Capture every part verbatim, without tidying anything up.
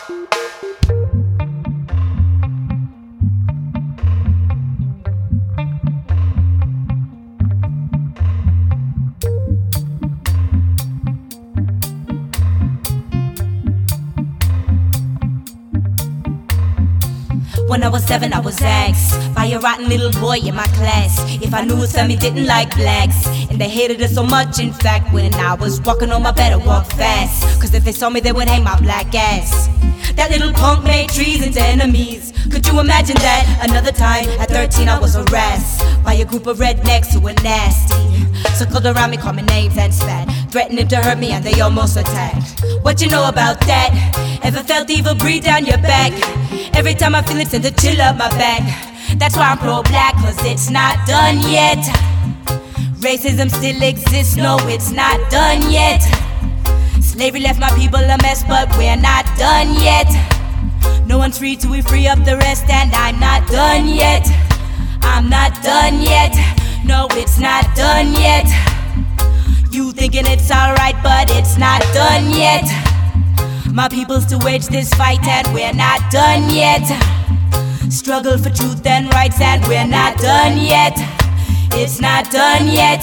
When I was seven, I was asked by a rotten little boy in my class if I knew his family didn't like blacks. And they hated us so much, in fact, when I was walking on my bed, I walk fast. Cause if they saw me, they would hang my black ass. That little punk made trees into enemies. Could you imagine that? Another time, at thirteen, I was harassed by a group of rednecks who were nasty. Circled around me, called me names and spat, threatening to hurt me, and they almost attacked. What you know about that? Ever felt evil breathe down your back? Every time I feel it, tend to chill up my back. That's why I'm pro-black, cause it's not done yet. Racism still exists, no, it's not done yet. Slavery left my people a mess, but we're not done yet. No one's free till we free up the rest, and I'm not done yet. I'm not done yet. No, it's not done yet. You thinking it's alright, but it's not done yet. My people still wage this fight, and we're not done yet. Struggle for truth and rights, and we're not done yet. It's not done yet.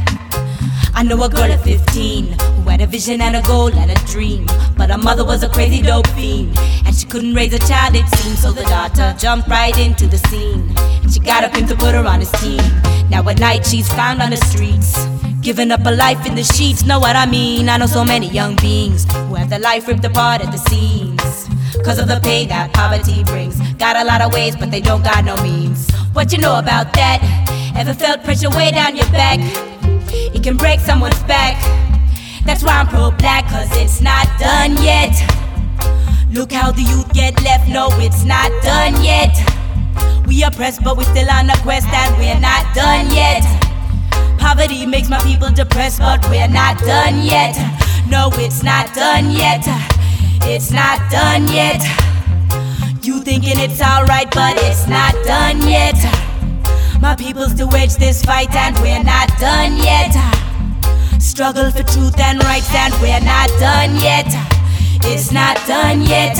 I know a girl at fifteen who had a vision and a goal and a dream, but her mother was a crazy dope fiend, and she couldn't raise a child, it seemed. So the daughter jumped right into the scene, and she got a pimp to put her on his team. Now at night she's found on the streets, giving up her life in the sheets. Know what I mean? I know so many young beings who have their life ripped apart at the seams, cause of the pain that poverty brings. Got a lot of ways, but they don't got no means. What you know about that? Ever felt pressure way down your back? It can break someone's back. That's why I'm pro-black, cause it's not done yet. Look how the youth get left, no, it's not done yet. We oppressed, but we still on a quest, and we're not done yet. Poverty makes my people depressed, but we're not done yet. No, it's not done yet. It's not done yet. You thinking it's alright, but it's not done yet. My people still wage this fight, and we're not done yet. Struggle for truth and rights, and we're not done yet. It's not done yet.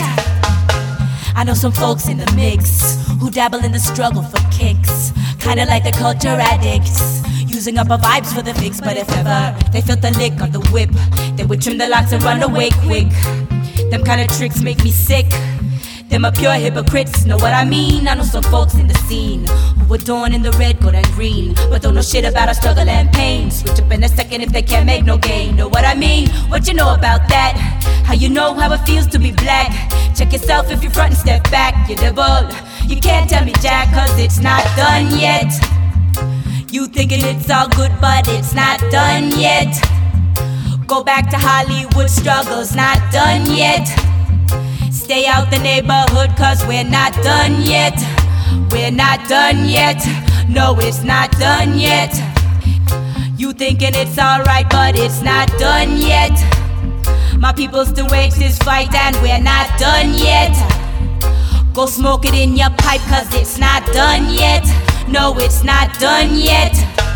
I know some folks in the mix who dabble in the struggle for kicks, kinda like the culture addicts, using up our vibes for the fix. But if ever they felt the lick on the whip, they would trim the locks and run away quick. Them kind of tricks make me sick. Them are pure hypocrites, know what I mean? I know some folks in the scene who adorn in the red, gold and green, but don't know shit about our struggle and pain. Switch up in a second if they can't make no gain. Know what I mean? What you know about that? How you know how it feels to be black? Check yourself if you front and step back. You devil, you can't tell me jack, cause it's not done yet. You thinking it's all good, but it's not done yet. Go back to Hollywood, struggle's not done yet. Stay out the neighborhood, cause we're not done yet. We're not done yet. No, it's not done yet. You thinking it's alright, but it's not done yet. My people still wage this fight, and we're not done yet. Go smoke it in your pipe, cause it's not done yet. No, it's not done yet.